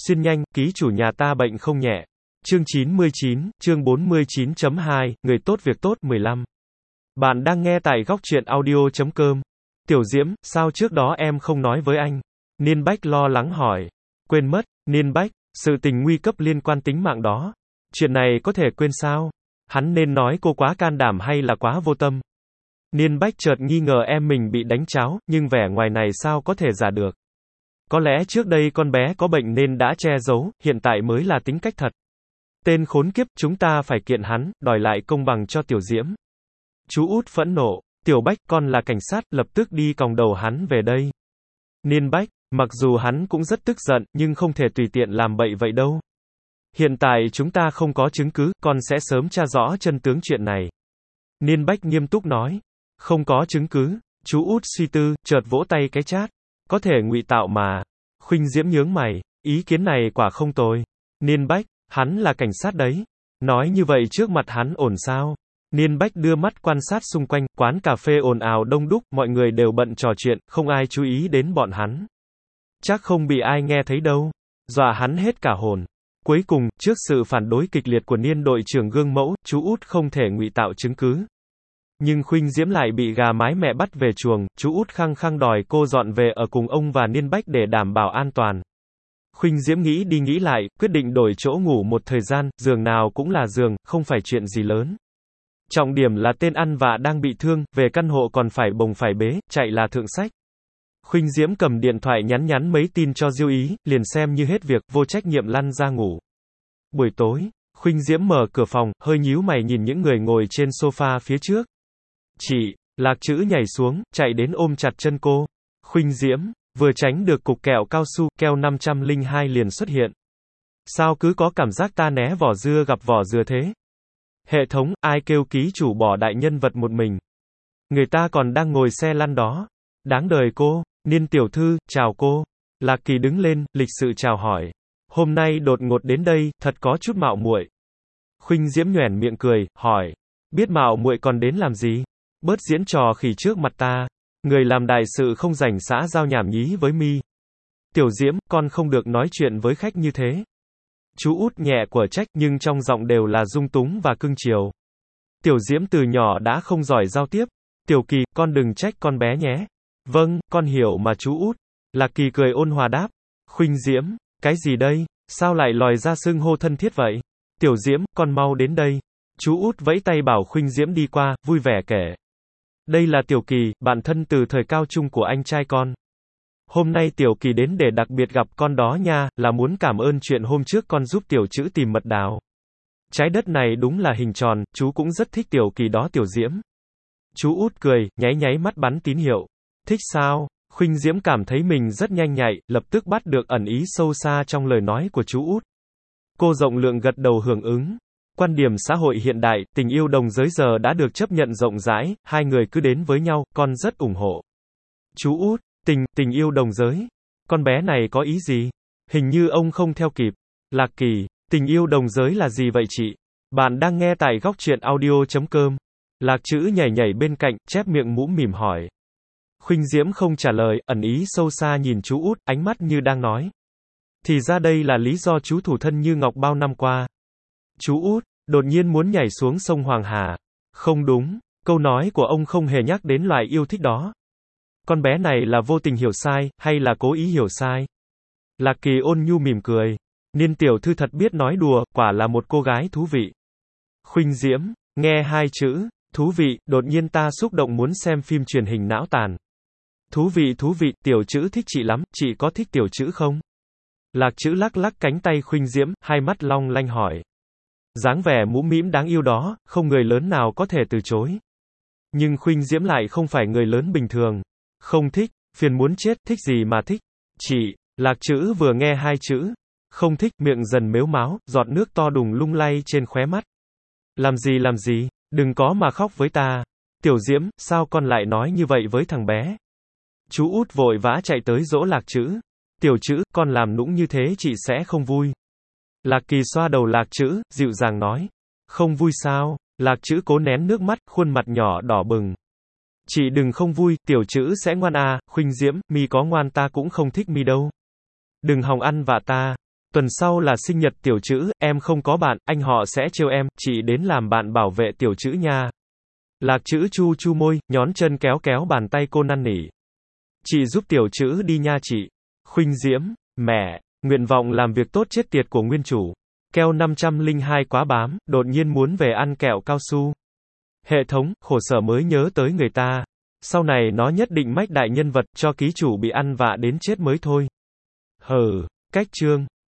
Xuyên nhanh, ký chủ nhà ta bệnh không nhẹ. Chương 99, chương 49.2, người tốt việc tốt, 15. Bạn đang nghe tại góc truyện audio.com. Tiểu Diễm, sao trước đó em không nói với anh? Niên Bách lo lắng hỏi. Quên mất, Niên Bách, sự tình nguy cấp liên quan tính mạng đó. Chuyện này có thể quên sao? Hắn nên nói cô quá can đảm hay là quá vô tâm? Niên Bách chợt nghi ngờ em mình bị đánh tráo, nhưng vẻ ngoài này sao có thể giả được? Có lẽ trước đây con bé có bệnh nên đã che giấu, hiện tại mới là tính cách thật. Tên khốn kiếp, chúng ta phải kiện hắn, đòi lại công bằng cho Tiểu Diễm. Chú út phẫn nộ, Tiểu Bách, con là cảnh sát, lập tức đi còng đầu hắn về đây. Niên Bách, mặc dù hắn cũng rất tức giận, nhưng không thể tùy tiện làm bậy vậy đâu. Hiện tại chúng ta không có chứng cứ, con sẽ sớm tra rõ chân tướng chuyện này. Niên Bách nghiêm túc nói. Không có chứng cứ, chú út suy tư, chợt vỗ tay cái chát. Có thể ngụy tạo mà. Khuynh Diễm nhướng mày, ý kiến này quả không tồi. Niên Bách, hắn là cảnh sát đấy. Nói như vậy trước mặt hắn ổn sao? Niên Bách đưa mắt quan sát xung quanh, quán cà phê ồn ào đông đúc, mọi người đều bận trò chuyện, không ai chú ý đến bọn hắn. Chắc không bị ai nghe thấy đâu. Dọa hắn hết cả hồn. Cuối cùng, trước sự phản đối kịch liệt của Niên đội trưởng gương mẫu, chú út không thể ngụy tạo chứng cứ. Nhưng Khuynh Diễm lại bị gà mái mẹ bắt về chuồng, chú út khăng khăng đòi cô dọn về ở cùng ông và Niên Bách để đảm bảo an toàn. Khuynh Diễm nghĩ đi nghĩ lại, quyết định đổi chỗ ngủ một thời gian, giường nào cũng là giường, không phải chuyện gì lớn. Trọng điểm là tên ăn vạ đang bị thương, về căn hộ còn phải bồng phải bế, chạy là thượng sách. Khuynh Diễm cầm điện thoại nhắn mấy tin cho Diêu Ý, liền xem như hết việc, vô trách nhiệm lăn ra ngủ. Buổi tối, Khuynh Diễm mở cửa phòng, hơi nhíu mày nhìn những người ngồi trên sofa phía trước. Chị, Lạc Trữ nhảy xuống, chạy đến ôm chặt chân cô. Khuynh Diễm, vừa tránh được cục kẹo cao su, keo 502 liền xuất hiện. Sao cứ có cảm giác ta né vỏ dưa gặp vỏ dừa thế? Hệ thống, ai kêu ký chủ bỏ đại nhân vật một mình? Người ta còn đang ngồi xe lăn đó. Đáng đời cô. Niên tiểu thư, chào cô. Lạc Kỳ đứng lên, lịch sự chào hỏi. Hôm nay đột ngột đến đây, thật có chút mạo muội. Khuynh Diễm nhoẻn miệng cười, hỏi. Biết mạo muội còn đến làm gì? Bớt diễn trò khỉ trước mặt ta. Người làm đại sự không rảnh xã giao nhảm nhí với mi. Tiểu Diễm, con không được nói chuyện với khách như thế. Chú út nhẹ của trách nhưng trong giọng đều là dung túng và cưng chiều. Tiểu Diễm từ nhỏ đã không giỏi giao tiếp. Tiểu Kỳ, con đừng trách con bé nhé. Vâng, con hiểu mà chú út. Lạc Kỳ cười ôn hòa đáp. Khuynh Diễm, cái gì đây? Sao lại lòi ra xưng hô thân thiết vậy? Tiểu Diễm, con mau đến đây. Chú út vẫy tay bảo Khuynh Diễm đi qua, vui vẻ kể. Đây là Tiểu Kỳ, bạn thân từ thời cao trung của anh trai con. Hôm nay Tiểu Kỳ đến để đặc biệt gặp con đó nha, là muốn cảm ơn chuyện hôm trước con giúp Tiểu Trữ tìm mật đào. Trái đất này đúng là hình tròn, chú cũng rất thích Tiểu Kỳ đó Tiểu Diễm. Chú út cười, nháy mắt bắn tín hiệu. Thích sao? Khuynh Diễm cảm thấy mình rất nhanh nhạy, lập tức bắt được ẩn ý sâu xa trong lời nói của chú út. Cô rộng lượng gật đầu hưởng ứng. Quan điểm xã hội hiện đại, tình yêu đồng giới giờ đã được chấp nhận rộng rãi, hai người cứ đến với nhau, con rất ủng hộ. Chú út, tình yêu đồng giới. Con bé này có ý gì? Hình như ông không theo kịp. Lạc Kỳ, tình yêu đồng giới là gì vậy chị? Bạn đang nghe tại góc truyện audio.com. Lạc Trữ nhảy bên cạnh, chép miệng mũm mỉm hỏi. Khuynh Diễm không trả lời, ẩn ý sâu xa nhìn chú út, ánh mắt như đang nói. Thì ra đây là lý do chú thủ thân như ngọc bao năm qua. Chú út, đột nhiên muốn nhảy xuống sông Hoàng Hà. Không đúng, câu nói của ông không hề nhắc đến loại yêu thích đó. Con bé này là vô tình hiểu sai, hay là cố ý hiểu sai? Lạc Kỳ ôn nhu mỉm cười. Niên tiểu thư thật biết nói đùa, quả là một cô gái thú vị. Khuynh Diễm, nghe hai chữ, thú vị, đột nhiên ta xúc động muốn xem phim truyền hình não tàn. Thú vị, Tiểu Trữ thích chị lắm, chị có thích Tiểu Trữ không? Lạc Trữ lắc cánh tay Khuynh Diễm, hai mắt long lanh hỏi. Dáng vẻ mũm mĩm đáng yêu đó, không người lớn nào có thể từ chối. Nhưng Khuynh Diễm lại không phải người lớn bình thường. Không thích, phiền muốn chết, thích gì mà thích? Chị, Lạc Trữ vừa nghe hai chữ. Không thích, miệng dần mếu máo, giọt nước to đùng lung lay trên khóe mắt. Làm gì, đừng có mà khóc với ta. Tiểu Diễm, sao con lại nói như vậy với thằng bé? Chú út vội vã chạy tới dỗ Lạc Trữ. Tiểu Trữ, con làm nũng như thế chị sẽ không vui. Lạc Kỳ xoa đầu Lạc Trữ, dịu dàng nói. Không vui sao? Lạc Trữ cố nén nước mắt, khuôn mặt nhỏ đỏ bừng. Chị đừng không vui, Tiểu Trữ sẽ ngoan à, Khuynh Diễm, mi có ngoan ta cũng không thích mi đâu. Đừng hòng ăn vạ ta. Tuần sau là sinh nhật tiểu trữ, em không có bạn, anh họ sẽ trêu em, chị đến làm bạn bảo vệ tiểu trữ nha. Lạc trữ chu chu môi, nhón chân kéo kéo bàn tay cô năn nỉ. Chị giúp tiểu trữ đi nha chị. Khuynh Diễm, mẹ, nguyện vọng làm việc tốt chết tiệt của nguyên chủ. Keo 502 quá bám, đột nhiên muốn về ăn kẹo cao su. Hệ thống, khổ sở mới nhớ tới người ta. Sau này nó nhất định mách đại nhân vật, cho ký chủ bị ăn vạ đến chết mới thôi. Hừ, cách chương.